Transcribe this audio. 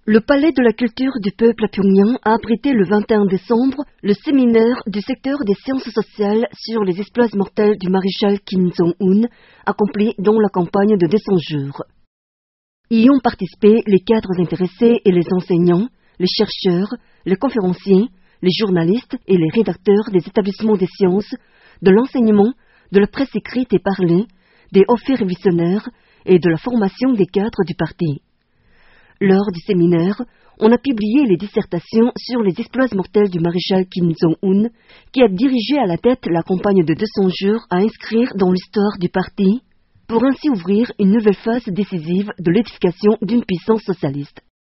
Le Palais de la Culture du Peuple à Pyongyang a abrité le 21 décembre le séminaire du secteur des sciences sociales sur les exploits mortels du maréchal Kim Jong-un, accompli dans la campagne de 200 jours. Y ont participé les cadres intéressés et les enseignants, les chercheurs, les conférenciers, les journalistes et les rédacteurs des établissements des sciences, de l'enseignement, de la presse écrite et parlée, des hauts faits révisionnaires et de la formation des cadres du parti. Lors du séminaire, on a publié les dissertations sur les exploits mortels du maréchal Kim Jong-un, qui a dirigé à la tête la campagne de 200 jours à inscrire dans l'histoire du parti, pour ainsi ouvrir une nouvelle phase décisive de l'édification d'une puissance socialiste.